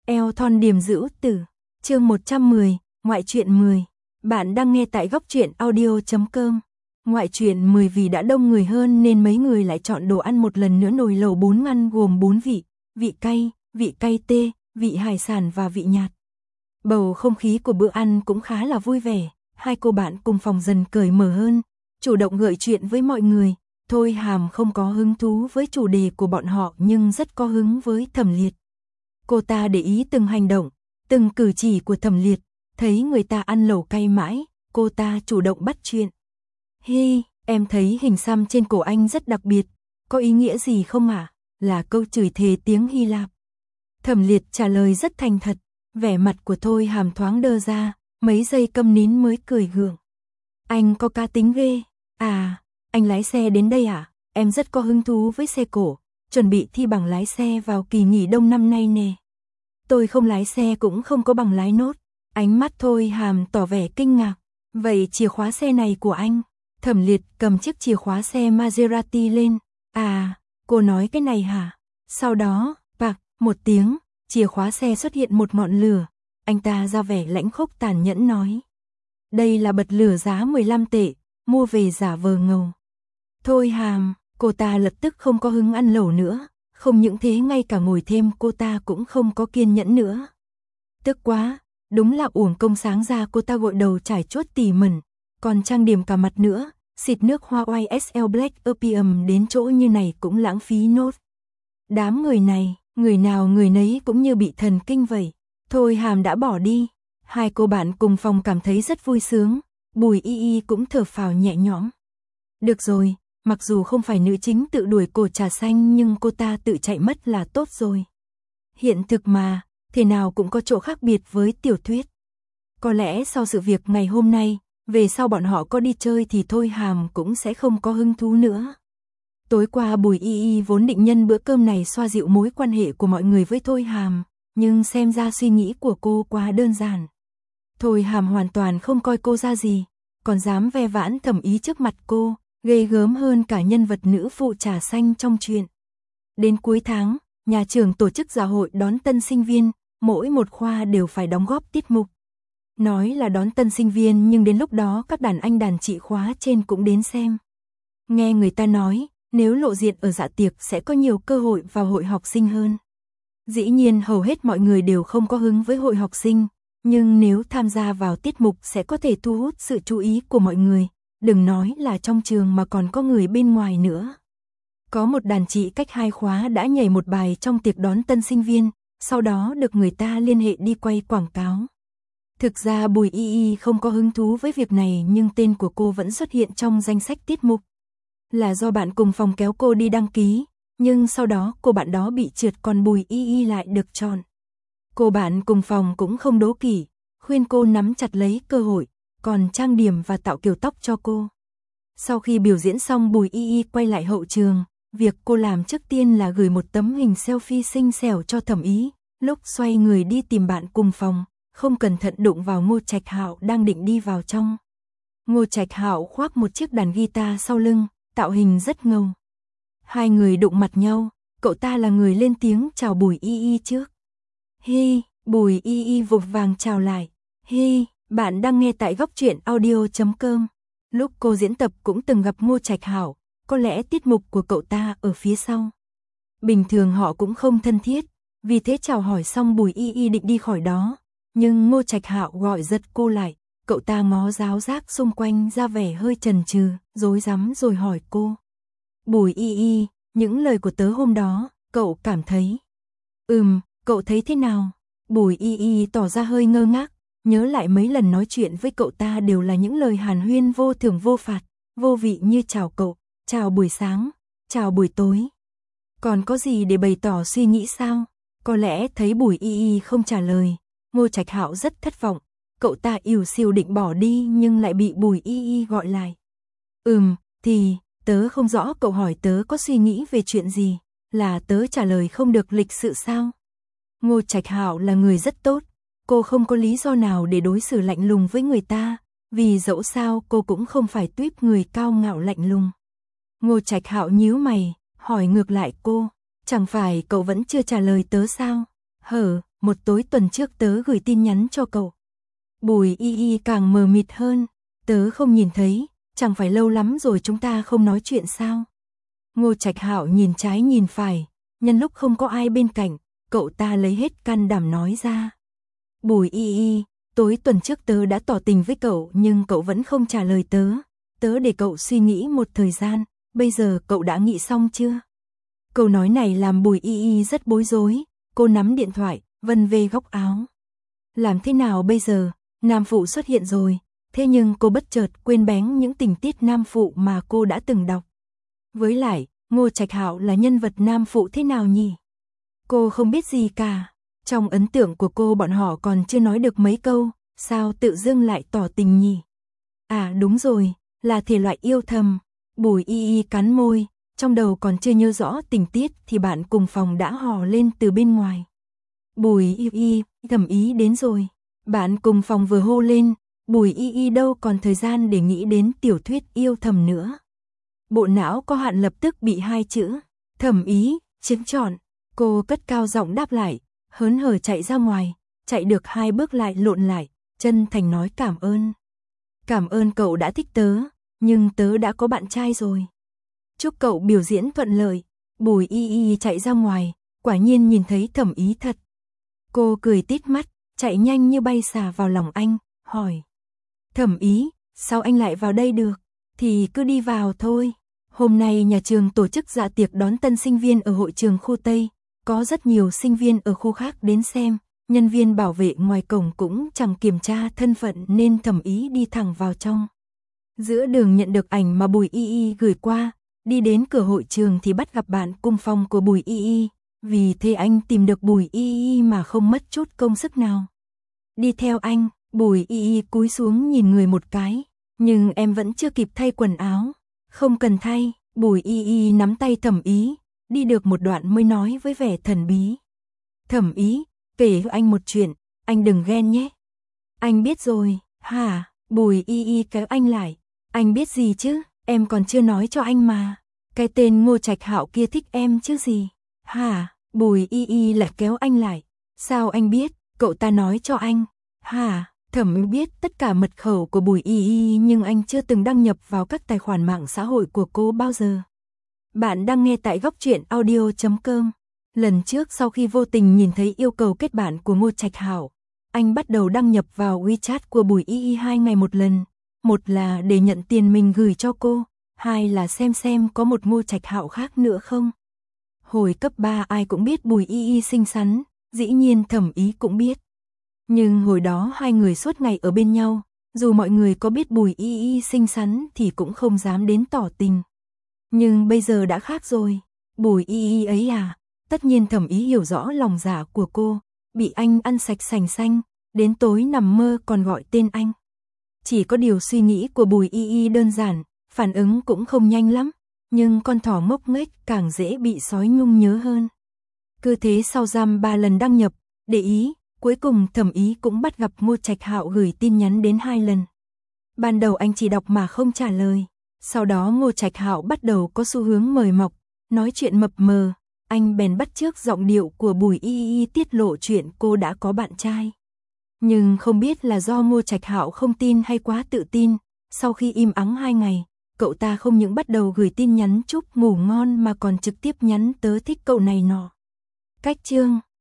Eo thon điềm dữ tử. Chương 110, ngoại truyện 10. Bạn đang nghe tại góc truyện audio.com. Ngoại truyện 10 vì đã đông người hơn nên mấy người lại chọn đồ ăn một lần nữa. Nồi lẩu 4 ăn gồm 4 vị, vị cay tê, vị hải sản và vị nhạt. Bầu không khí của bữa ăn cũng khá là vui vẻ, hai cô bạn cùng phòng dần cởi mở hơn, chủ động gợi chuyện với mọi người. Thôi Hàm không có hứng thú với chủ đề của bọn họ nhưng rất có hứng với Thẩm Liệt. Cô ta để ý từng hành động, từng cử chỉ của Thẩm Liệt, thấy người ta ăn lẩu cay mãi, cô ta chủ động bắt chuyện. Hi, em thấy hình xăm trên cổ anh rất đặc biệt, có ý nghĩa gì không ạ? Là câu chửi thề tiếng Hy Lạp. Thẩm Liệt trả lời rất thành thật, vẻ mặt của Thôi Hàm thoáng đơ ra, mấy giây câm nín mới cười gượng. Anh có cá tính ghê, à, anh lái xe đến đây à? Em rất có hứng thú với xe cổ, chuẩn bị thi bằng lái xe vào kỳ nghỉ đông năm nay nè. Tôi không lái xe cũng không có bằng lái nốt. Ánh mắt Thôi Hàm tỏ vẻ kinh ngạc. Vậy chìa khóa xe này của anh? Thẩm Liệt cầm chiếc chìa khóa xe Maserati lên. À, cô nói cái này hả? Sau đó, bạc, một tiếng, chìa khóa xe xuất hiện một ngọn lửa. Anh ta ra vẻ lãnh khốc tàn nhẫn nói. Đây là bật lửa giá 15 tệ, mua về giả vờ ngầu. Thôi Hàm, cô ta lập tức không có hứng ăn lẩu nữa. Không những thế ngay cả ngồi thêm cô ta cũng không có kiên nhẫn nữa. Tức quá, đúng là uổng công sáng ra cô ta gội đầu trải chuốt tỉ mẩn, còn trang điểm cả mặt nữa, xịt nước hoa YSL Black Opium đến chỗ như này cũng lãng phí nốt. Đám người này, người nào người nấy cũng như bị thần kinh vậy. Thôi Hàm đã bỏ đi, hai cô bạn cùng phòng cảm thấy rất vui sướng, Bùi Y Y cũng thở phào nhẹ nhõm. Được rồi, mặc dù không phải nữ chính tự đuổi cổ trà xanh nhưng cô ta tự chạy mất là tốt rồi. Hiện thực mà, thế nào cũng có chỗ khác biệt với tiểu thuyết. Có lẽ sau sự việc ngày hôm nay, về sau bọn họ có đi chơi thì Thôi Hàm cũng sẽ không có hứng thú nữa. Tối qua Bùi Y Y vốn định nhân bữa cơm này xoa dịu mối quan hệ của mọi người với Thôi Hàm, nhưng xem ra suy nghĩ của cô quá đơn giản. Thôi Hàm hoàn toàn không coi cô ra gì, còn dám ve vãn Thẩm Ý trước mặt cô, ghê gớm hơn cả nhân vật nữ phụ trà xanh trong truyện. Đến cuối tháng, nhà trường tổ chức dạ hội đón tân sinh viên, mỗi một khoa đều phải đóng góp tiết mục. Nói là đón tân sinh viên nhưng đến lúc đó các đàn anh đàn chị khóa trên cũng đến xem. Nghe người ta nói, nếu lộ diện ở dạ tiệc sẽ có nhiều cơ hội vào hội học sinh hơn. Dĩ nhiên hầu hết mọi người đều không có hứng với hội học sinh, nhưng nếu tham gia vào tiết mục sẽ có thể thu hút sự chú ý của mọi người. Đừng nói là trong trường mà còn có người bên ngoài nữa. Có một đàn chị cách 2 khóa đã nhảy một bài trong tiệc đón tân sinh viên, sau đó được người ta liên hệ đi quay quảng cáo. Thực ra Bùi Y Y không có hứng thú với việc này nhưng tên của cô vẫn xuất hiện trong danh sách tiết mục. Là do bạn cùng phòng kéo cô đi đăng ký, nhưng sau đó cô bạn đó bị trượt còn Bùi Y Y lại được chọn. Cô bạn cùng phòng cũng không đố kỵ, khuyên cô nắm chặt lấy cơ hội, còn trang điểm và tạo kiểu tóc cho cô. Sau khi biểu diễn xong Bùi Y Y quay lại hậu trường, việc cô làm trước tiên là gửi một tấm hình selfie xinh xẻo cho Thẩm Ý, lúc xoay người đi tìm bạn cùng phòng, không cẩn thận đụng vào Ngô Trạch Hạo đang định đi vào trong. Ngô Trạch Hạo khoác một chiếc đàn guitar sau lưng, tạo hình rất ngầu. Hai người đụng mặt nhau, cậu ta là người lên tiếng chào Bùi Y Y trước. Hi, Bùi Y Y vội vàng chào lại. Hi, bạn đang nghe tại góc truyện audio.com. Lúc cô diễn tập cũng từng gặp Ngô Trạch Hạo, có lẽ tiết mục của cậu ta ở phía sau. Bình thường họ cũng không thân thiết, vì thế chào hỏi xong Bùi Y Y định đi khỏi đó, nhưng Ngô Trạch Hạo gọi giật cô lại, cậu ta ngó giáo giác xung quanh ra vẻ hơi chần chừ, rối rắm rồi hỏi cô. Bùi Y Y, những lời của tớ hôm đó, cậu cảm thấy... Cậu thấy thế nào? Bùi Y Y tỏ ra hơi ngơ ngác, nhớ lại mấy lần nói chuyện với cậu ta đều là những lời hàn huyên vô thưởng vô phạt, vô vị như chào cậu, chào buổi sáng, chào buổi tối. Còn có gì để bày tỏ suy nghĩ sao? Có lẽ thấy Bùi Y Y không trả lời, Ngô Trạch Hạo rất thất vọng, cậu ta ỉu xìu định bỏ đi nhưng lại bị Bùi Y Y gọi lại. Thì, tớ không rõ cậu hỏi tớ có suy nghĩ về chuyện gì, là tớ trả lời không được lịch sự sao? Ngô Trạch Hạo là người rất tốt, cô không có lý do nào để đối xử lạnh lùng với người ta, vì dẫu sao cô cũng không phải tuýp người cao ngạo lạnh lùng. Ngô Trạch Hạo nhíu mày, hỏi ngược lại cô, chẳng phải cậu vẫn chưa trả lời tớ sao? một tối tuần trước tớ gửi tin nhắn cho cậu. Bùi Y Y càng mờ mịt hơn, tớ không nhìn thấy, chẳng phải lâu lắm rồi chúng ta không nói chuyện sao? Ngô Trạch Hạo nhìn trái nhìn phải, nhân lúc không có ai bên cạnh, cậu ta lấy hết can đảm nói ra. Bùi Y Y, tối tuần trước tớ đã tỏ tình với cậu nhưng cậu vẫn không trả lời tớ. Tớ để cậu suy nghĩ một thời gian, bây giờ cậu đã nghĩ xong chưa? Câu nói này làm Bùi Y Y rất bối rối, cô nắm điện thoại, vân về góc áo. Làm thế nào bây giờ? Nam phụ xuất hiện rồi, thế nhưng cô bất chợt quên bén những tình tiết nam phụ mà cô đã từng đọc. Với lại, Ngô Trạch Hạo là nhân vật nam phụ thế nào nhỉ? Cô không biết gì cả. Trong ấn tượng của cô bọn họ còn chưa nói được mấy câu, sao tự dưng lại tỏ tình nhỉ? À đúng rồi, là thể loại yêu thầm. Bùi Y Y cắn môi, trong đầu còn chưa nhớ rõ tình tiết thì bạn cùng phòng đã hò lên từ bên ngoài. Bùi Y Y, thầm ý đến rồi. Bạn cùng phòng vừa hô lên, Bùi Y Y đâu còn thời gian để nghĩ đến tiểu thuyết yêu thầm nữa. Bộ não có hạn lập tức bị hai chữ thầm ý chiếm trọn. Cô cất cao giọng đáp lại, hớn hở chạy ra ngoài, chạy được 2 bước lại lộn lại, chân thành nói cảm ơn. Cảm ơn cậu đã thích tớ, nhưng tớ đã có bạn trai rồi. Chúc cậu biểu diễn thuận lợi. Bùi Y Y chạy ra ngoài, quả nhiên nhìn thấy thẩm ý thật. Cô cười tít mắt, chạy nhanh như bay xà vào lòng anh, hỏi. Thẩm ý, sao anh lại vào đây được? Thì cứ đi vào thôi. Hôm nay nhà trường tổ chức dạ tiệc đón tân sinh viên ở hội trường khu Tây. Có rất nhiều sinh viên ở khu khác đến xem. Nhân viên bảo vệ ngoài cổng cũng chẳng kiểm tra thân phận nên thẩm ý đi thẳng vào trong. Giữa đường nhận được ảnh mà Bùi Y Y gửi qua. Đi đến cửa hội trường thì bắt gặp bạn cùng phòng của Bùi Y Y. Vì thế anh tìm được Bùi Y Y mà không mất chút công sức nào. Đi theo anh, Bùi Y Y cúi xuống nhìn người một cái. Nhưng em vẫn chưa kịp thay quần áo. Không cần thay, Bùi Y Y nắm tay thẩm ý. Đi được một đoạn mới nói với vẻ thần bí. Thẩm ý, kể anh một chuyện, anh đừng ghen nhé. Anh biết rồi, hả? Bùi Y Y kéo anh lại. Anh biết gì chứ, em còn chưa nói cho anh mà. Cái tên Ngô Trạch Hạo kia thích em chứ gì. Hả? Bùi Y Y lại kéo anh lại. Sao anh biết, cậu ta nói cho anh. Hả? Thẩm biết tất cả mật khẩu của Bùi Y Y nhưng anh chưa từng đăng nhập vào các tài khoản mạng xã hội của cô bao giờ. Bạn đang nghe tại góc truyện audio.com. Lần trước sau khi vô tình nhìn thấy yêu cầu kết bạn của Ngô Trạch Hạo, anh bắt đầu đăng nhập vào WeChat của Bùi Y Y 2 ngày một lần. Một là để nhận tiền mình gửi cho cô, hai là xem có một Ngô Trạch Hạo khác nữa không. Hồi cấp 3 ai cũng biết Bùi Y Y xinh xắn, dĩ nhiên thẩm ý cũng biết. Nhưng hồi đó hai người suốt ngày ở bên nhau, dù mọi người có biết Bùi Y Y xinh xắn thì cũng không dám đến tỏ tình. Nhưng bây giờ đã khác rồi, Bùi Y Y ấy à, tất nhiên thẩm ý hiểu rõ lòng dạ của cô, bị anh ăn sạch sành xanh, đến tối nằm mơ còn gọi tên anh. Chỉ có điều suy nghĩ của Bùi Y Y đơn giản, phản ứng cũng không nhanh lắm, nhưng con thỏ ngốc nghếch càng dễ bị sói nhung nhớ hơn. Cứ thế sau giam 3 lần đăng nhập, để ý, cuối cùng thẩm ý cũng bắt gặp Ngô Trạch Hạo gửi tin nhắn đến 2 lần. Ban đầu anh chỉ đọc mà không trả lời, sau đó Ngô Trạch Hạo bắt đầu có xu hướng mời mọc, nói chuyện mập mờ, anh bèn bắt chước giọng điệu của Bùi Y Y tiết lộ chuyện cô đã có bạn trai. Nhưng không biết là do Ngô Trạch Hạo không tin hay quá tự tin, sau khi im ắng 2 ngày, cậu ta không những bắt đầu gửi tin nhắn chúc ngủ ngon mà còn trực tiếp nhắn tớ thích cậu này nọ. Cách chương